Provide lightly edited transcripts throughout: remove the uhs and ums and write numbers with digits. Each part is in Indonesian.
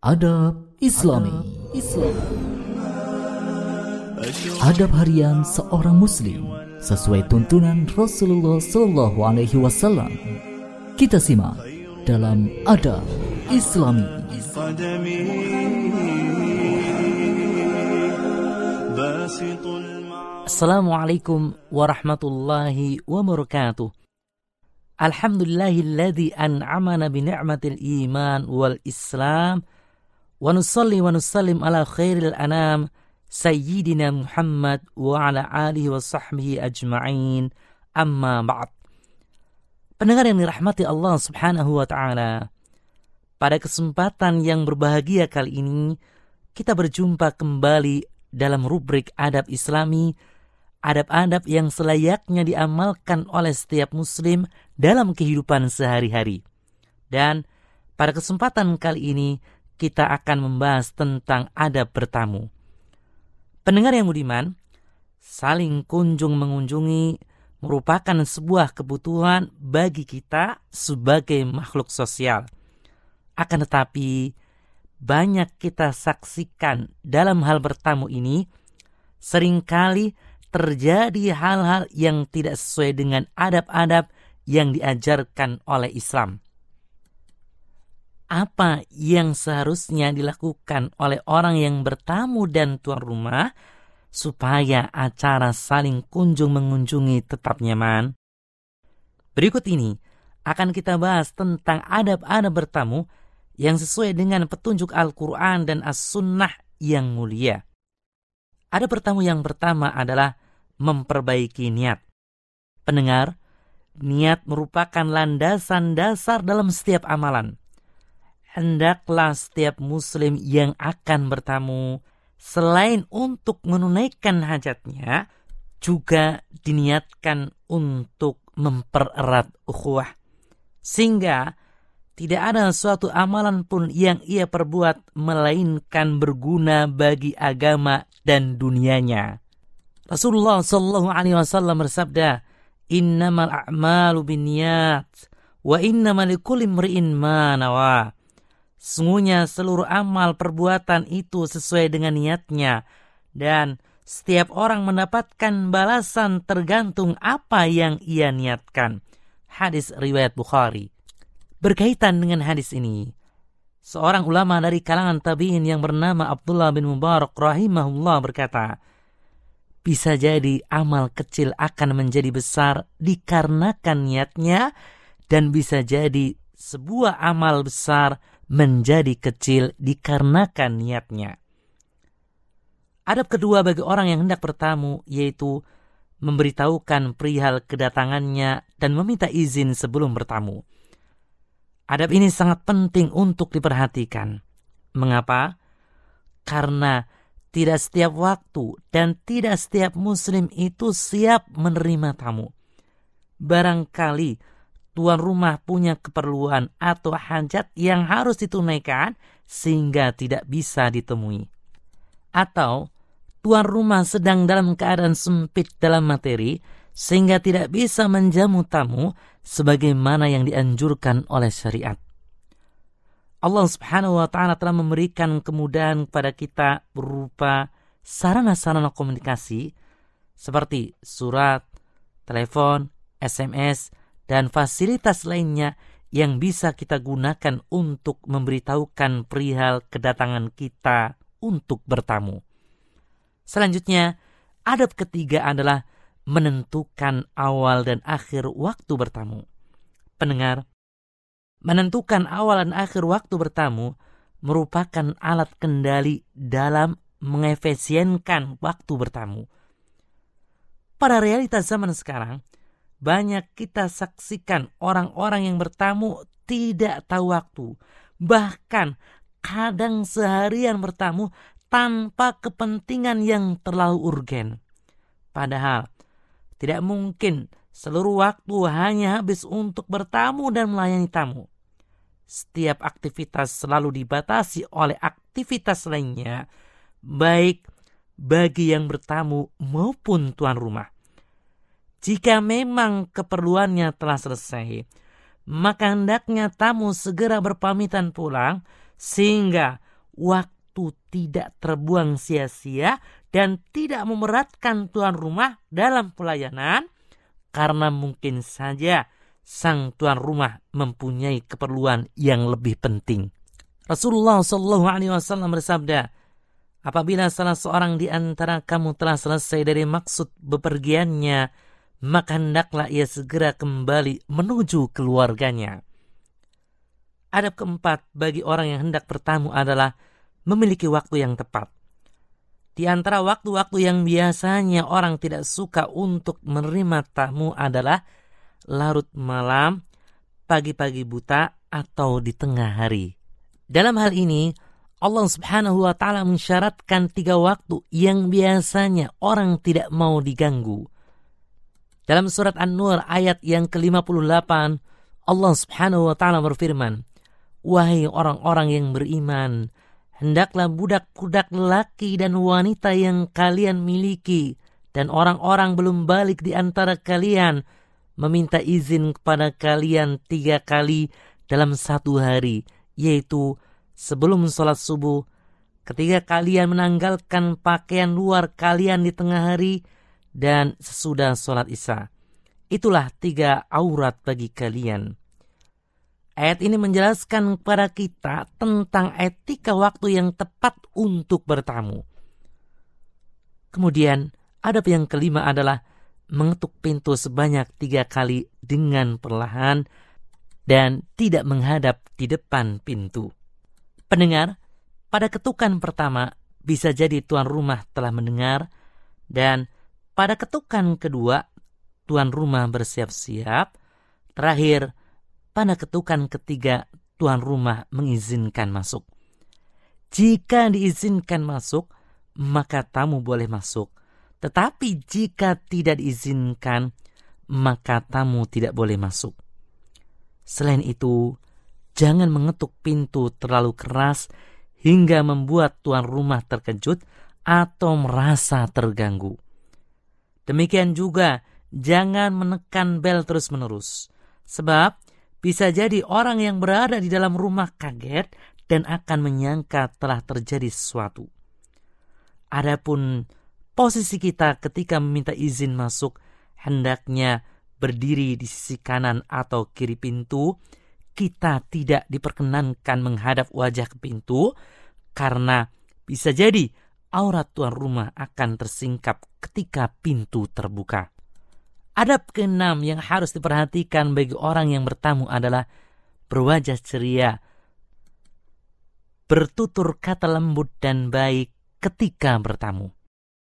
Adab Islami. Adab harian seorang muslim sesuai tuntunan Rasulullah Sallallahu Alaihi Wasallam. Kita simak dalam Adab Islami. Assalamualaikum warahmatullahi wabarakatuh. Alhamdulillahilladzi an'amana bi ni'matil iman wal islam. Wa nusalli wa nusallim ala khairil anam Sayyidina Muhammad wa ala alihi wa sahbihi ajma'in. Amma ba'd. Pendengar yang dirahmati Allah subhanahu wa ta'ala, pada kesempatan yang berbahagia kali ini kita berjumpa kembali dalam rubrik Adab Islami, adab-adab yang selayaknya diamalkan oleh setiap muslim dalam kehidupan sehari-hari. Dan pada kesempatan kali ini kita akan membahas tentang adab bertamu. Pendengar yang budiman, saling kunjung mengunjungi merupakan sebuah kebutuhan bagi kita sebagai makhluk sosial. Akan tetapi, banyak kita saksikan dalam hal bertamu ini, seringkali terjadi hal-hal yang tidak sesuai dengan adab-adab yang diajarkan oleh Islam. Apa yang seharusnya dilakukan oleh orang yang bertamu dan tuan rumah supaya acara saling kunjung mengunjungi tetap nyaman? Berikut ini akan kita bahas tentang adab-adab bertamu yang sesuai dengan petunjuk Al-Quran dan As-Sunnah yang mulia. Adab bertamu yang pertama adalah memperbaiki niat. Pendengar, niat merupakan landasan dasar dalam setiap amalan. Hendaklah setiap muslim yang akan bertamu, selain untuk menunaikan hajatnya, juga diniatkan untuk mempererat ukhuwah. Sehingga tidak ada suatu amalan pun yang ia perbuat melainkan berguna bagi agama dan dunianya. Rasulullah sallallahu alaihi wasallam bersabda, "Innamal a'malu binniyat wa innamal likulli imri'in ma nawa." Sungguhnya seluruh amal perbuatan itu sesuai dengan niatnya, dan setiap orang mendapatkan balasan tergantung apa yang ia niatkan. Hadis riwayat Bukhari. Berkaitan dengan hadis ini, seorang ulama dari kalangan tabi'in yang bernama Abdullah bin Mubarak rahimahullah berkata, bisa jadi amal kecil akan menjadi besar dikarenakan niatnya, dan bisa jadi sebuah amal besar menjadi kecil dikarenakan niatnya. Adab kedua bagi orang yang hendak bertamu yaitu memberitahukan perihal kedatangannya dan meminta izin sebelum bertamu. Adab ini sangat penting untuk diperhatikan. Mengapa? Karena tidak setiap waktu dan tidak setiap muslim itu siap menerima tamu. Barangkali tuan rumah punya keperluan atau hajat yang harus ditunaikan sehingga tidak bisa ditemui. Atau tuan rumah sedang dalam keadaan sempit dalam materi sehingga tidak bisa menjamu tamu sebagaimana yang dianjurkan oleh syariat. Allah Subhanahu wa ta'ala telah memberikan kemudahan kepada kita berupa sarana-sarana komunikasi seperti surat, telepon, SMS, dan fasilitas lainnya yang bisa kita gunakan untuk memberitahukan perihal kedatangan kita untuk bertamu. Selanjutnya, adab ketiga adalah menentukan awal dan akhir waktu bertamu. Pendengar, menentukan awal dan akhir waktu bertamu merupakan alat kendali dalam mengefisienkan waktu bertamu. Pada realitas zaman sekarang, banyak kita saksikan orang-orang yang bertamu tidak tahu waktu. Bahkan kadang seharian bertamu tanpa kepentingan yang terlalu urgen. Padahal tidak mungkin seluruh waktu hanya habis untuk bertamu dan melayani tamu. Setiap aktivitas selalu dibatasi oleh aktivitas lainnya, baik bagi yang bertamu maupun tuan rumah. Jika memang keperluannya telah selesai, maka hendaknya tamu segera berpamitan pulang sehingga waktu tidak terbuang sia-sia dan tidak memberatkan tuan rumah dalam pelayanan, karena mungkin saja sang tuan rumah mempunyai keperluan yang lebih penting. Rasulullah SAW bersabda, apabila salah seorang di antara kamu telah selesai dari maksud bepergiannya, maka hendaklah ia segera kembali menuju keluarganya. Adab keempat bagi orang yang hendak bertamu adalah memiliki waktu yang tepat. Di antara waktu-waktu yang biasanya orang tidak suka untuk menerima tamu adalah larut malam, pagi-pagi buta, atau di tengah hari. Dalam hal ini, Allah Subhanahu wa Ta'ala mensyaratkan 3 waktu yang biasanya orang tidak mau diganggu. Dalam surat An-Nur ayat yang ke-58, Allah Subhanahu wa Ta'ala berfirman, wahai orang-orang yang beriman, hendaklah budak-budak lelaki dan wanita yang kalian miliki dan orang-orang belum balik di antara kalian meminta izin kepada kalian 3 kali dalam 1 hari, yaitu sebelum sholat subuh, ketika kalian menanggalkan pakaian luar kalian di tengah hari, dan sesudah sholat isya. Itulah 3 aurat bagi kalian. Ayat ini menjelaskan kepada kita tentang etika waktu yang tepat untuk bertamu. Kemudian, adab yang kelima adalah mengetuk pintu sebanyak 3 kali dengan perlahan dan tidak menghadap di depan pintu. Pendengar, pada ketukan pertama bisa jadi tuan rumah telah mendengar, dan pada ketukan kedua tuan rumah bersiap-siap. Terakhir, pada ketukan ketiga tuan rumah mengizinkan masuk. Jika diizinkan masuk, maka tamu boleh masuk. Tetapi jika tidak diizinkan, maka tamu tidak boleh masuk. Selain itu, jangan mengetuk pintu terlalu keras hingga membuat tuan rumah terkejut atau merasa terganggu. Demikian juga, jangan menekan bel terus-menerus. Sebab, bisa jadi orang yang berada di dalam rumah kaget dan akan menyangka telah terjadi sesuatu. Adapun posisi kita ketika meminta izin masuk, hendaknya berdiri di sisi kanan atau kiri pintu. Kita tidak diperkenankan menghadap wajah ke pintu, karena bisa jadi aurat tuan rumah akan tersingkap ketika pintu terbuka. Adab ke-6 yang harus diperhatikan bagi orang yang bertamu adalah berwajah ceria, bertutur kata lembut dan baik ketika bertamu.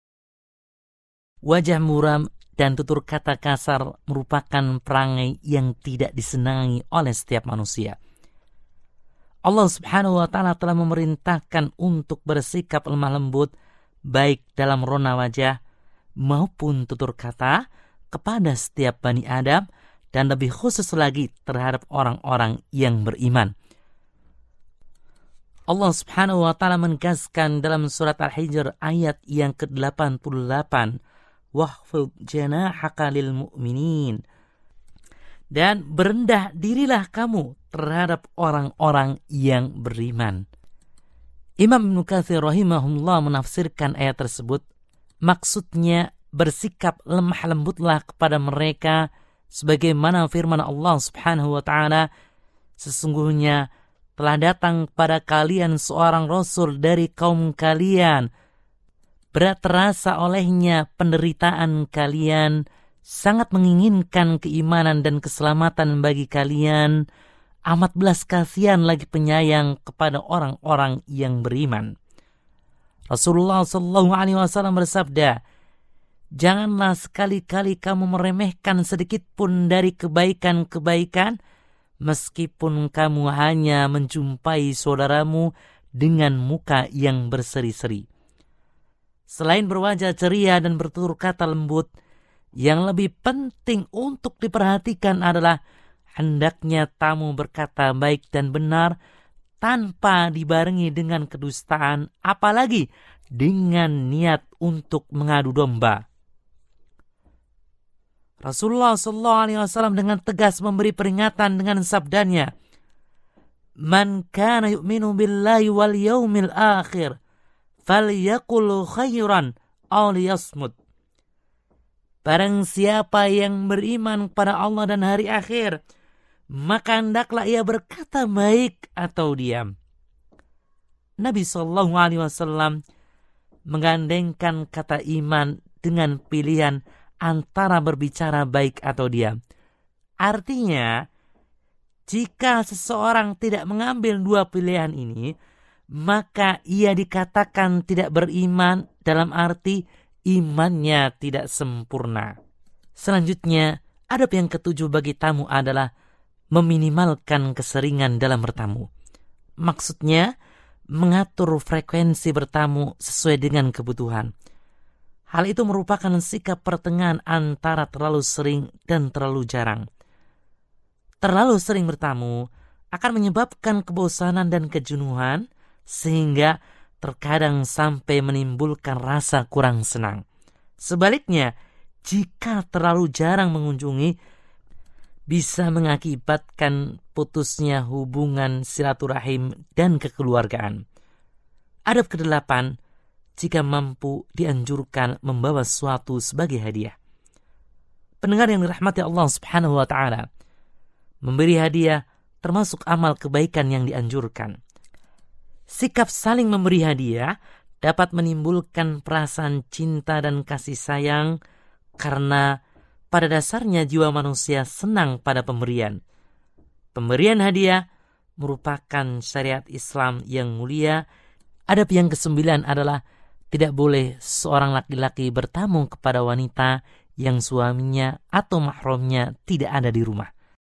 Wajah muram dan tutur kata kasar merupakan perangai yang tidak disenangi oleh setiap manusia. Allah Subhanahu wa Ta'ala telah memerintahkan untuk bersikap lemah lembut baik dalam rona wajah maupun tutur kata kepada setiap Bani Adam, dan lebih khusus lagi terhadap orang-orang yang beriman. Allah Subhanahu wa Ta'ala menegaskan dalam surat Al-Hijr ayat yang ke-88, wahfid janahaka lil mu'minin, dan berendah dirilah kamu terhadap orang-orang yang beriman. Imam Ibnu Katsir rahimahullah menafsirkan ayat tersebut, maksudnya bersikap lemah lembutlah kepada mereka sebagaimana firman Allah Subhanahu wa Ta'ala, sesungguhnya telah datang kepada kalian seorang rasul dari kaum kalian, berat terasa olehnya penderitaan kalian, sangat menginginkan keimanan dan keselamatan bagi kalian, amat belas kasihan lagi penyayang kepada orang-orang yang beriman. Rasulullah SAW bersabda, janganlah sekali-kali kamu meremehkan sedikit pun dari kebaikan-kebaikan, meskipun kamu hanya menjumpai saudaramu dengan muka yang berseri-seri. Selain berwajah ceria dan bertutur kata lembut, yang lebih penting untuk diperhatikan adalah hendaknya tamu berkata baik dan benar tanpa dibarengi dengan kedustaan, apalagi dengan niat untuk mengadu domba. Rasulullah SAW dengan tegas memberi peringatan dengan sabdanya, Man kana yu'minu billahi wal yaumil akhir falyaqul khairan aw liyasmut. Barang siapa yang beriman kepada Allah dan hari akhir, maka hendaklah ia berkata baik atau diam. Nabi SAW menggandengkan kata iman dengan pilihan antara berbicara baik atau diam. Artinya, jika seseorang tidak mengambil dua pilihan ini, maka ia dikatakan tidak beriman dalam arti imannya tidak sempurna. Selanjutnya, adab yang ketujuh bagi tamu adalah meminimalkan keseringan dalam bertamu. Maksudnya, mengatur frekuensi bertamu sesuai dengan kebutuhan. Hal itu merupakan sikap pertengahan antara terlalu sering dan terlalu jarang. Terlalu sering bertamu akan menyebabkan kebosanan dan kejenuhan, sehingga terkadang sampai menimbulkan rasa kurang senang. Sebaliknya, jika terlalu jarang mengunjungi, bisa mengakibatkan putusnya hubungan silaturahim dan kekeluargaan. Adab ke-8, jika mampu dianjurkan membawa sesuatu sebagai hadiah. Pendengar yang dirahmati Allah Subhanahu wa taala, memberi hadiah termasuk amal kebaikan yang dianjurkan. Sikap saling memberi hadiah dapat menimbulkan perasaan cinta dan kasih sayang karena pada dasarnya jiwa manusia senang pada pemberian. Pemberian hadiah merupakan syariat Islam yang mulia. Adab yang ke-9 adalah tidak boleh seorang laki-laki bertamu kepada wanita yang suaminya atau mahramnya tidak ada di rumah.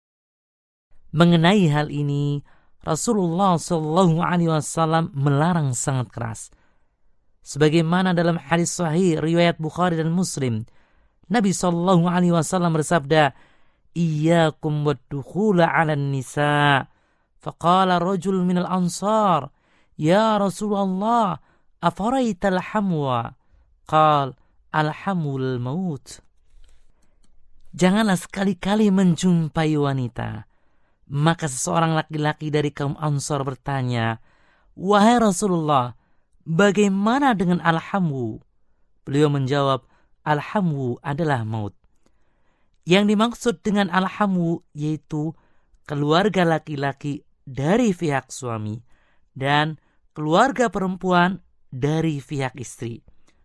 Mengenai hal ini, Rasulullah SAW melarang sangat keras. Sebagaimana dalam hadis sahih riwayat Bukhari dan Muslim, Nabi SAW bersabda, "Iyyakum wad-dukhula 'alan nisa." Faqala rajul minal ansar, "Ya Rasulullah, afaraita al-hamwa?" Qal, "Al-hamul maut." Janganlah sekali-kali menjumpai wanita. Maka seseorang laki-laki dari kaum Ansar bertanya, "Wahai Rasulullah, bagaimana dengan al-hamu?" Beliau menjawab, "Al-hamu adalah maut." Yang dimaksud dengan al-hamu yaitu keluarga laki-laki dari pihak suami dan keluarga perempuan dari pihak istri.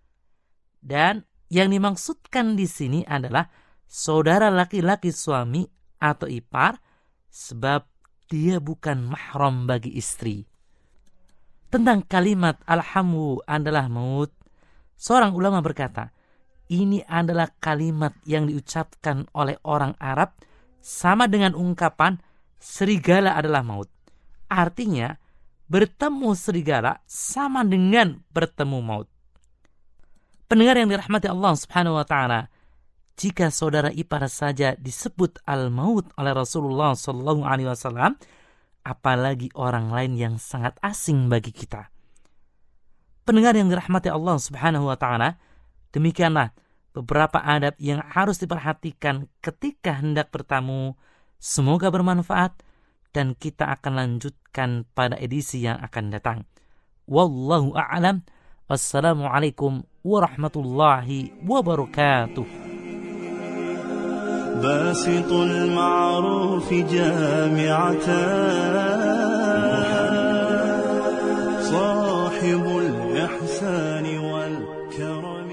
Dan yang dimaksudkan di sini adalah saudara laki-laki suami atau ipar, sebab dia bukan mahram bagi istri. Tentang kalimat al-hamu adalah maut, seorang ulama berkata, ini adalah kalimat yang diucapkan oleh orang Arab sama dengan ungkapan serigala adalah maut. Artinya, bertemu serigala sama dengan bertemu maut. Pendengar yang dirahmati Allah Subhanahu wa taala, jika saudara ipar saja disebut al-maut oleh Rasulullah SAW, apalagi orang lain yang sangat asing bagi kita. Pendengar yang dirahmati Allah Subhanahu wa taala, demikianlah beberapa adab yang harus diperhatikan ketika hendak bertamu. Semoga bermanfaat dan kita akan lanjutkan pada edisi yang akan datang. Wallahu a'lam. Wassalamualaikum warahmatullahi wabarakatuh. باسط المعروف جامعة صاحب الإحسان والكرم